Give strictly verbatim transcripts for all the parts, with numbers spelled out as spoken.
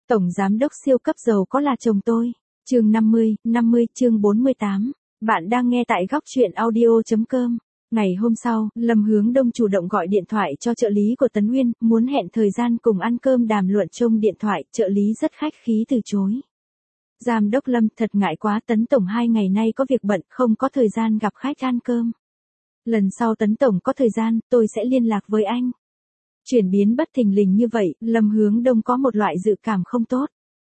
Tổng giám đốc siêu cấp giàu có là chồng tôi. Chương năm mươi, năm mươi, chương bốn mươi tám. Bạn đang nghe tại góc truyện audio chấm com. Ngày hôm sau, Lâm Hướng Đông chủ động gọi điện thoại cho trợ lý của Tấn Nguyên, muốn hẹn thời gian cùng ăn cơm đàm luận trong điện thoại, trợ lý rất khách khí từ chối. Giám đốc Lâm, thật ngại quá, Tấn Tổng hai ngày nay có việc bận, không có thời gian gặp khách ăn cơm. Lần sau Tấn Tổng có thời gian, tôi sẽ liên lạc với anh. Chuyển biến bất thình lình như vậy, Lâm Hướng Đông có một loại dự cảm không tốt.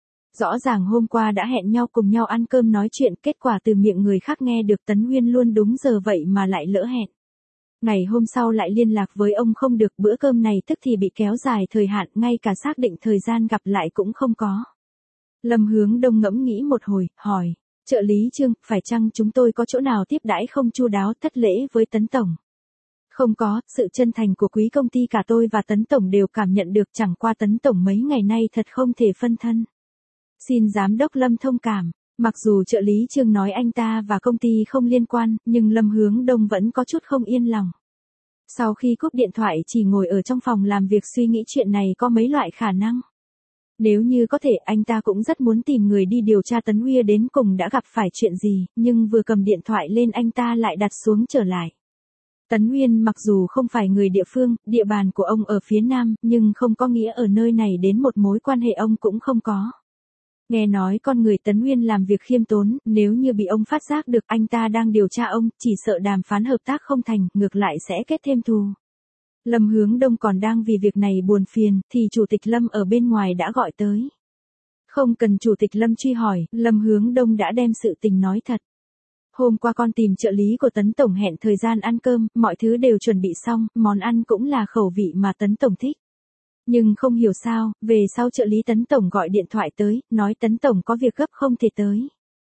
Rõ ràng hôm qua đã hẹn nhau cùng nhau ăn cơm nói chuyện, kết quả từ miệng người khác nghe được Tấn Nguyên luôn đúng giờ vậy mà lại lỡ hẹn. Ngày hôm sau lại liên lạc với ông không được, bữa cơm này tức thì bị kéo dài thời hạn, ngay cả xác định thời gian gặp lại cũng không có. Lâm Hướng Đông ngẫm nghĩ một hồi, hỏi, trợ lý Trương, phải chăng chúng tôi có chỗ nào tiếp đãi không chu đáo, thất lễ với Tấn Tổng? Không có, sự chân thành của quý công ty cả tôi và Tấn Tổng đều cảm nhận được, chẳng qua Tấn Tổng mấy ngày nay thật không thể phân thân. Xin giám đốc Lâm thông cảm. Mặc dù trợ lý Trương nói anh ta và công ty không liên quan, nhưng Lâm Hướng Đông vẫn có chút không yên lòng. Sau khi cúp điện thoại chỉ ngồi ở trong phòng làm việc suy nghĩ chuyện này có mấy loại khả năng. Nếu như có thể, anh ta cũng rất muốn tìm người đi điều tra Tấn Nguyên đến cùng đã gặp phải chuyện gì, nhưng vừa cầm điện thoại lên anh ta lại đặt xuống trở lại. Tấn Nguyên mặc dù không phải người địa phương, địa bàn của ông ở phía Nam, nhưng không có nghĩa ở nơi này đến một mối quan hệ ông cũng không có. Nghe nói con người Tấn Nguyên làm việc khiêm tốn, nếu như bị ông phát giác được anh ta đang điều tra ông, chỉ sợ đàm phán hợp tác không thành, ngược lại sẽ kết thêm thù. Lâm Hướng Đông còn đang vì việc này buồn phiền, thì Chủ tịch Lâm ở bên ngoài đã gọi tới. Không cần Chủ tịch Lâm truy hỏi, Lâm Hướng Đông đã đem sự tình nói thật. Hôm qua con tìm trợ lý của Tấn Tổng hẹn thời gian ăn cơm, mọi thứ đều chuẩn bị xong, món ăn cũng là khẩu vị mà Tấn Tổng thích. Nhưng không hiểu sao, về sau trợ lý Tấn Tổng gọi điện thoại tới, nói Tấn Tổng có việc gấp không thể tới.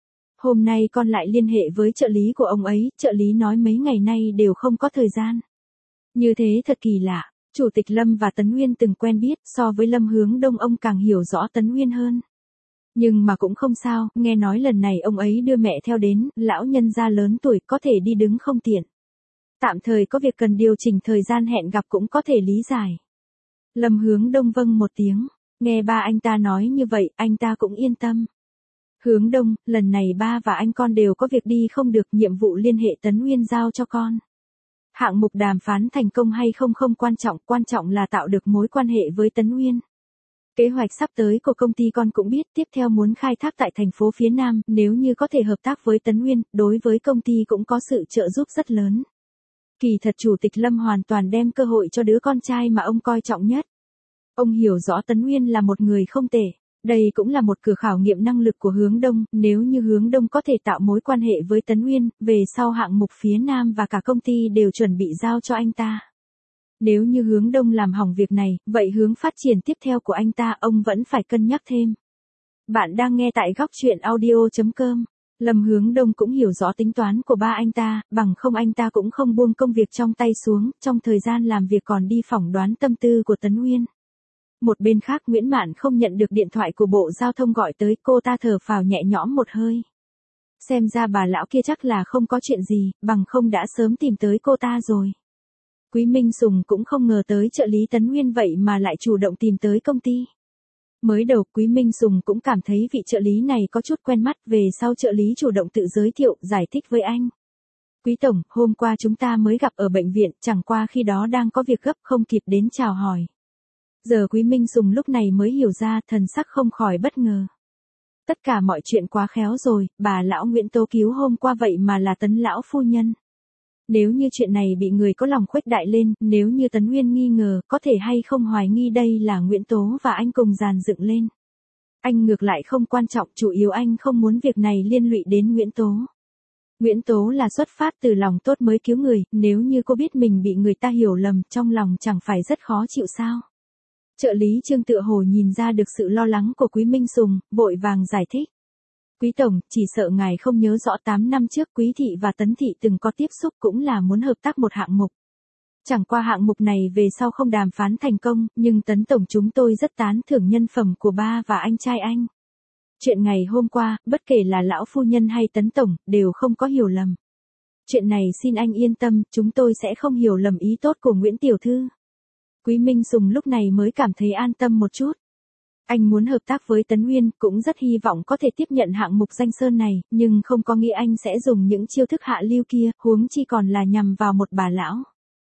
Hôm nay con lại liên hệ với trợ lý của ông ấy, trợ lý nói mấy ngày nay đều không có thời gian. Như thế thật kỳ lạ, Chủ tịch Lâm và Tấn Nguyên từng quen biết, so với Lâm Hướng Đông ông càng hiểu rõ Tấn Nguyên hơn. Nhưng mà cũng không sao, nghe nói lần này ông ấy đưa mẹ theo đến, lão nhân gia lớn tuổi có thể đi đứng không tiện. Tạm thời có việc cần điều chỉnh thời gian hẹn gặp cũng có thể lý giải. Lâm Hướng Đông vâng một tiếng, nghe ba anh ta nói như vậy, anh ta cũng yên tâm. Hướng Đông, lần này ba và anh con đều có việc đi không được, nhiệm vụ liên hệ Tấn Nguyên giao cho con. Hạng mục đàm phán thành công hay không không quan trọng, quan trọng là tạo được mối quan hệ với Tấn Nguyên. Kế hoạch sắp tới của công ty con cũng biết, tiếp theo muốn khai thác tại thành phố phía Nam, nếu như có thể hợp tác với Tấn Nguyên, đối với công ty cũng có sự trợ giúp rất lớn. Kỳ thật Chủ tịch Lâm hoàn toàn đem cơ hội cho đứa con trai mà ông coi trọng nhất. Ông hiểu rõ Tấn Nguyên là một người không tệ. Đây cũng là một cửa khảo nghiệm năng lực của Hướng Đông, nếu như Hướng Đông có thể tạo mối quan hệ với Tấn Nguyên, về sau hạng mục phía Nam và cả công ty đều chuẩn bị giao cho anh ta. Nếu như Hướng Đông làm hỏng việc này, vậy hướng phát triển tiếp theo của anh ta ông vẫn phải cân nhắc thêm. Bạn đang nghe tại góc truyện audio chấm com. Lâm Hướng Đông cũng hiểu rõ tính toán của ba anh ta, bằng không anh ta cũng không buông công việc trong tay xuống, trong thời gian làm việc còn đi phỏng đoán tâm tư của Tấn Nguyên. Một bên khác Nguyễn Mạn không nhận được điện thoại của Bộ Giao thông gọi tới, cô ta thở phào nhẹ nhõm một hơi. Xem ra bà lão kia chắc là không có chuyện gì, bằng không đã sớm tìm tới cô ta rồi. Quý Minh Sùng cũng không ngờ tới trợ lý Tấn Nguyên vậy mà lại chủ động tìm tới công ty. Mới đầu Quý Minh Sùng cũng cảm thấy vị trợ lý này có chút quen mắt, về sau trợ lý chủ động tự giới thiệu, giải thích với anh. Quý Tổng, hôm qua chúng ta mới gặp ở bệnh viện, chẳng qua khi đó đang có việc gấp không kịp đến chào hỏi. Giờ Quý Minh Sùng lúc này mới hiểu ra, thần sắc không khỏi bất ngờ. Tất cả mọi chuyện quá khéo rồi, bà lão Nguyễn Tố cứu hôm qua vậy mà là Tấn lão phu nhân. Nếu như chuyện này bị người có lòng khuếch đại lên, nếu như Tấn Nguyên nghi ngờ, có thể hay không hoài nghi đây là Nguyễn Tố và anh cùng dàn dựng lên. Anh ngược lại không quan trọng, chủ yếu anh không muốn việc này liên lụy đến Nguyễn Tố. Nguyễn Tố là xuất phát từ lòng tốt mới cứu người, nếu như cô biết mình bị người ta hiểu lầm, trong lòng chẳng phải rất khó chịu sao. Trợ lý Trương tựa hồ nhìn ra được sự lo lắng của Quý Minh Sùng, vội vàng giải thích. Quý Tổng, chỉ sợ ngài không nhớ rõ tám năm trước Quý Thị và Tấn Thị từng có tiếp xúc, cũng là muốn hợp tác một hạng mục. Chẳng qua hạng mục này về sau không đàm phán thành công, nhưng Tấn Tổng chúng tôi rất tán thưởng nhân phẩm của ba và anh trai anh. Chuyện ngày hôm qua, bất kể là lão phu nhân hay Tấn Tổng, đều không có hiểu lầm. Chuyện này xin anh yên tâm, chúng tôi sẽ không hiểu lầm ý tốt của Nguyễn Tiểu Thư. Quý Minh Sùng lúc này mới cảm thấy an tâm một chút. Anh muốn hợp tác với Tấn Uyên, cũng rất hy vọng có thể tiếp nhận hạng mục danh sơn này, nhưng không có nghĩa anh sẽ dùng những chiêu thức hạ lưu kia, huống chi còn là nhằm vào một bà lão.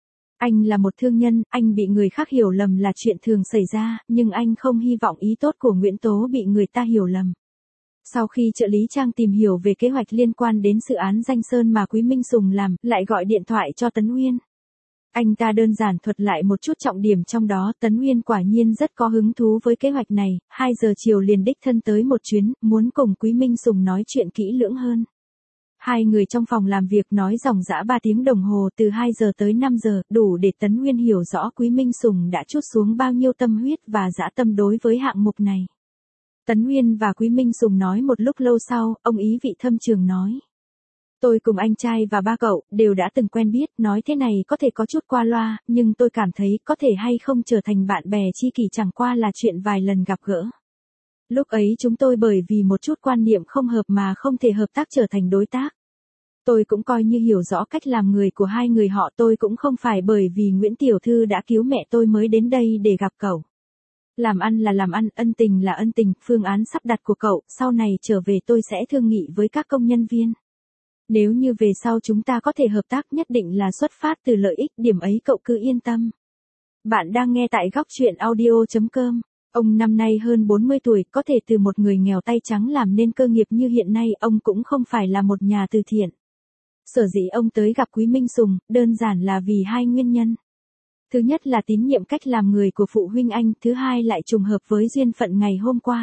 Anh là một thương nhân, anh bị người khác hiểu lầm là chuyện thường xảy ra, nhưng anh không hy vọng ý tốt của Nguyễn Tố bị người ta hiểu lầm. Sau khi trợ lý Trang tìm hiểu về kế hoạch liên quan đến dự án danh sơn mà Quý Minh Sùng làm, lại gọi điện thoại cho Tấn Uyên. Anh ta đơn giản thuật lại một chút trọng điểm trong đó, Tấn Uyên quả nhiên rất có hứng thú với kế hoạch này, hai giờ chiều liền đích thân tới một chuyến, muốn cùng Quý Minh Sùng nói chuyện kỹ lưỡng hơn. Hai người trong phòng làm việc nói dòng dã ba tiếng đồng hồ từ hai giờ tới năm giờ, đủ để Tấn Uyên hiểu rõ Quý Minh Sùng đã trút xuống bao nhiêu tâm huyết và dã tâm đối với hạng mục này. Tấn Uyên và Quý Minh Sùng nói một lúc lâu sau, ông ý vị thâm trường nói. Tôi cùng anh trai và ba cậu, đều đã từng quen biết, nói thế này có thể có chút qua loa, nhưng tôi cảm thấy có thể hay không trở thành bạn bè tri kỷ chẳng qua là chuyện vài lần gặp gỡ. Lúc ấy chúng tôi bởi vì một chút quan niệm không hợp mà không thể hợp tác trở thành đối tác. Tôi cũng coi như hiểu rõ cách làm người của hai người họ, tôi cũng không phải bởi vì Nguyễn Tiểu Thư đã cứu mẹ tôi mới đến đây để gặp cậu. Làm ăn là làm ăn, ân tình là ân tình, phương án sắp đặt của cậu, sau này trở về tôi sẽ thương nghị với các công nhân viên. Nếu như về sau chúng ta có thể hợp tác nhất định là xuất phát từ lợi ích, điểm ấy cậu cứ yên tâm. Bạn đang nghe tại góc truyện audio chấm com. Ông năm nay hơn bốn mươi tuổi, có thể từ một người nghèo tay trắng làm nên cơ nghiệp như hiện nay, ông cũng không phải là một nhà từ thiện. Sở dĩ ông tới gặp Quý Minh Sùng, đơn giản là vì hai nguyên nhân. Thứ nhất là tín nhiệm cách làm người của phụ huynh anh, thứ hai lại trùng hợp với duyên phận ngày hôm qua.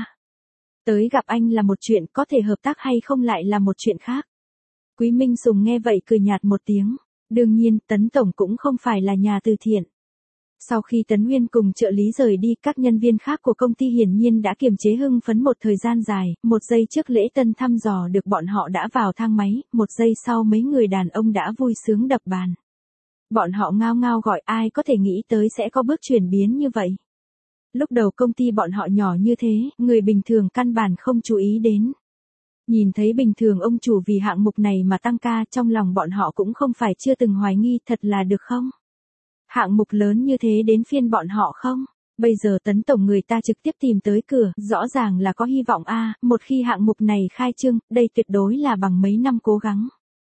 Tới gặp anh là một chuyện, có thể hợp tác hay không lại là một chuyện khác. Quý Minh Sùng nghe vậy cười nhạt một tiếng. Đương nhiên, Tấn Tổng cũng không phải là nhà từ thiện. Sau khi Tấn Uyên cùng trợ lý rời đi, các nhân viên khác của công ty hiển nhiên đã kiềm chế hưng phấn một thời gian dài, một giây trước lễ tân thăm dò được bọn họ đã vào thang máy, một giây sau mấy người đàn ông đã vui sướng đập bàn. Bọn họ ngao ngao gọi, ai có thể nghĩ tới sẽ có bước chuyển biến như vậy. Lúc đầu công ty bọn họ nhỏ như thế, người bình thường căn bản không chú ý đến. Nhìn thấy bình thường ông chủ vì hạng mục này mà tăng ca, trong lòng bọn họ cũng không phải chưa từng hoài nghi, thật là được không? Hạng mục lớn như thế đến phiên bọn họ không? Bây giờ Tấn Tổng người ta trực tiếp tìm tới cửa, rõ ràng là có hy vọng a, một khi hạng mục này khai trương, đây tuyệt đối là bằng mấy năm cố gắng.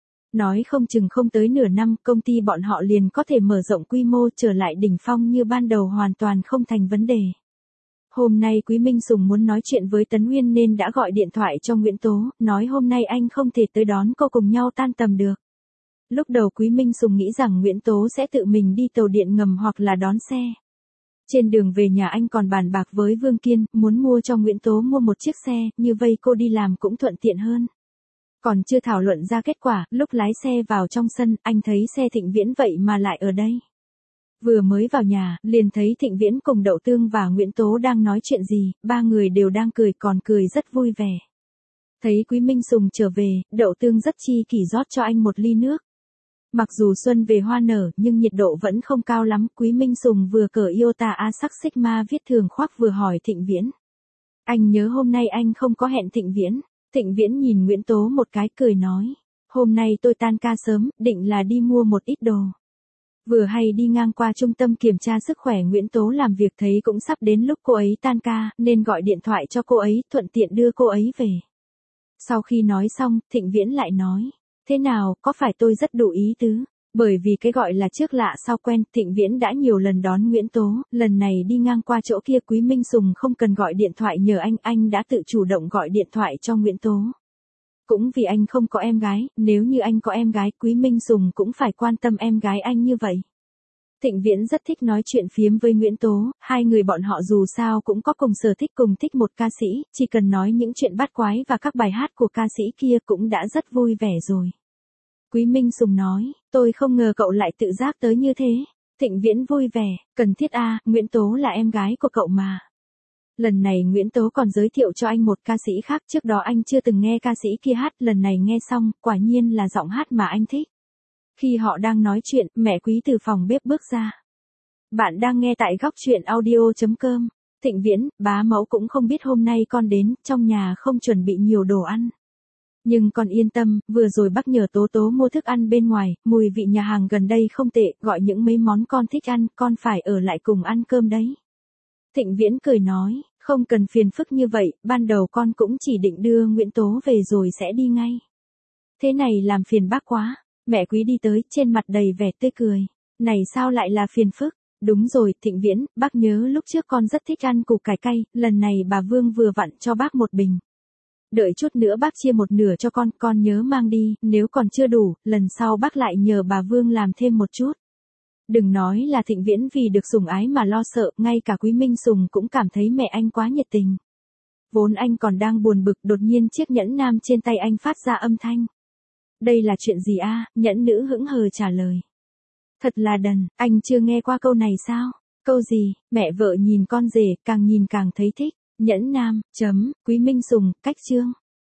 Nói không chừng không tới nửa năm, công ty bọn họ liền có thể mở rộng quy mô trở lại đỉnh phong như ban đầu, hoàn toàn không thành vấn đề. Hôm nay Quý Minh Sùng muốn nói chuyện với Tấn Uyên nên đã gọi điện thoại cho Nguyễn Tố, nói hôm nay anh không thể tới đón cô cùng nhau tan tầm được. Lúc đầu Quý Minh Sùng nghĩ rằng Nguyễn Tố sẽ tự mình đi tàu điện ngầm hoặc là đón xe. Trên đường về nhà anh còn bàn bạc với Vương Kiên, muốn mua cho Nguyễn Tố mua một chiếc xe, như vậy cô đi làm cũng thuận tiện hơn. Còn chưa thảo luận ra kết quả, lúc lái xe vào trong sân, anh thấy xe Thịnh Viễn vậy mà lại ở đây. Vừa mới vào nhà, liền thấy Thịnh Viễn cùng Đậu Tương và Nguyễn Tố đang nói chuyện gì, ba người đều đang cười, còn cười rất vui vẻ. Thấy Quý Minh Sùng trở về, Đậu Tương rất chi kỷ rót cho anh một ly nước. Mặc dù xuân về hoa nở, nhưng nhiệt độ vẫn không cao lắm, Quý Minh Sùng vừa cởi Iota Asac Sigma viết thường khoác vừa hỏi Thịnh Viễn. Anh nhớ hôm nay anh không có hẹn Thịnh Viễn. Thịnh Viễn nhìn Nguyễn Tố một cái cười nói. Hôm nay tôi tan ca sớm, định là đi mua một ít đồ. Vừa hay đi ngang qua trung tâm kiểm tra sức khỏe Nguyễn Tố làm việc thấy cũng sắp đến lúc cô ấy tan ca, nên gọi điện thoại cho cô ấy, thuận tiện đưa cô ấy về. Sau khi nói xong, Thịnh Viễn lại nói. Thế nào, có phải tôi rất đủ ý tứ? Bởi vì cái gọi là trước lạ sau quen, Thịnh Viễn đã nhiều lần đón Nguyễn Tố, lần này đi ngang qua chỗ kia Quý Minh Sùng không cần gọi điện thoại nhờ anh, anh đã tự chủ động gọi điện thoại cho Nguyễn Tố. Cũng vì anh không có em gái, nếu như anh có em gái, Quý Minh Sùng cũng phải quan tâm em gái anh như vậy. Thịnh Viễn rất thích nói chuyện phiếm với Nguyễn Tố, hai người bọn họ dù sao cũng có cùng sở thích, cùng thích một ca sĩ, chỉ cần nói những chuyện bát quái và các bài hát của ca sĩ kia cũng đã rất vui vẻ rồi. Quý Minh Sùng nói, tôi không ngờ cậu lại tự giác tới như thế. Thịnh Viễn vui vẻ, cần thiết a, Nguyễn Tố là em gái của cậu mà. Lần này Nguyễn Tố còn giới thiệu cho anh một ca sĩ khác, trước đó anh chưa từng nghe ca sĩ kia hát, lần này nghe xong, quả nhiên là giọng hát mà anh thích. Khi họ đang nói chuyện, mẹ Quý từ phòng bếp bước ra. Bạn đang nghe tại góc truyện audio chấm com. Thịnh Viễn, bá mẫu cũng không biết hôm nay con đến, trong nhà không chuẩn bị nhiều đồ ăn. Nhưng con yên tâm, vừa rồi bác nhờ Tố Tố mua thức ăn bên ngoài, mùi vị nhà hàng gần đây không tệ, gọi những mấy món con thích ăn, con phải ở lại cùng ăn cơm đấy. Thịnh Viễn cười nói, Không cần phiền phức như vậy, ban đầu con cũng chỉ định đưa Nguyễn Tố về rồi sẽ đi ngay. Thế này làm phiền bác quá. Mẹ Quý đi tới, trên mặt đầy vẻ tươi cười. Này sao lại là phiền phức? Đúng rồi, Thịnh Viễn, bác nhớ lúc trước con rất thích ăn củ cải cay, lần này bà Vương vừa vặn cho bác một bình. Đợi chút nữa bác chia một nửa cho con, con nhớ mang đi, nếu còn chưa đủ, lần sau bác lại nhờ bà Vương làm thêm một chút. Đừng nói là Thịnh Viễn vì được sủng ái mà lo sợ, ngay cả Quý Minh Sùng cũng cảm thấy mẹ anh quá nhiệt tình. Vốn anh còn đang buồn bực, đột nhiên chiếc nhẫn nam trên tay anh phát ra âm thanh. Đây là chuyện gì a? Nhẫn nữ hững hờ trả lời. Thật là đần, anh chưa nghe qua câu này sao? Câu gì? Mẹ vợ nhìn con rể, càng nhìn càng thấy thích. Nhẫn nam, chấm, Quý Minh Sùng, cách chương.